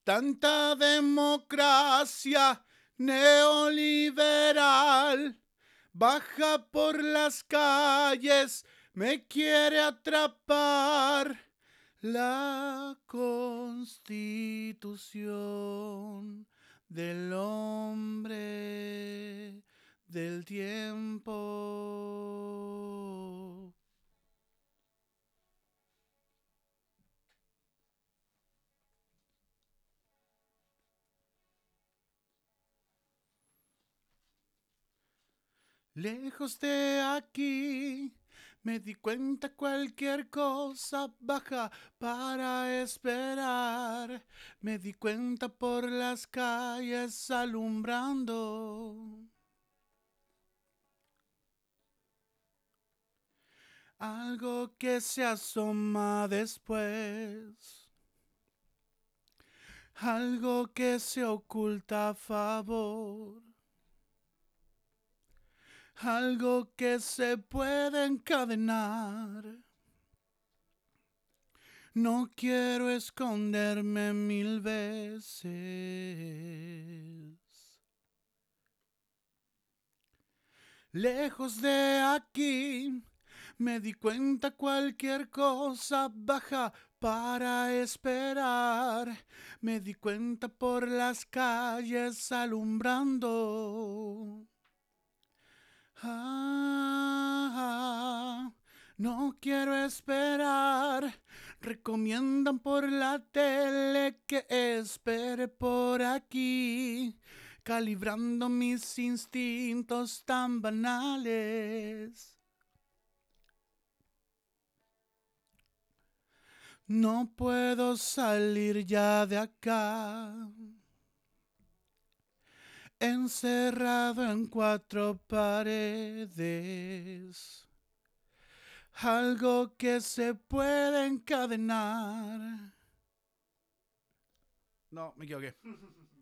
Tanta democracia neoliberal baja por las calles, me quiere atrapar. La constitución del hombre del tiempo. Lejos de aquí, me di cuenta cualquier cosa baja para esperar. Me di cuenta por las calles alumbrando. Algo que se asoma después. Algo que se oculta a favor. Algo que se puede encadenar. No quiero esconderme 1000 veces. Lejos de aquí, me di cuenta cualquier cosa baja para esperar. Me di cuenta por las calles alumbrando. No quiero esperar. Recomiendan por la tele que espere por aquí, calibrando mis instintos tan banales. No puedo salir ya de acá, encerrado en 4 paredes. Algo que se puede encadenar. No, me equivoqué.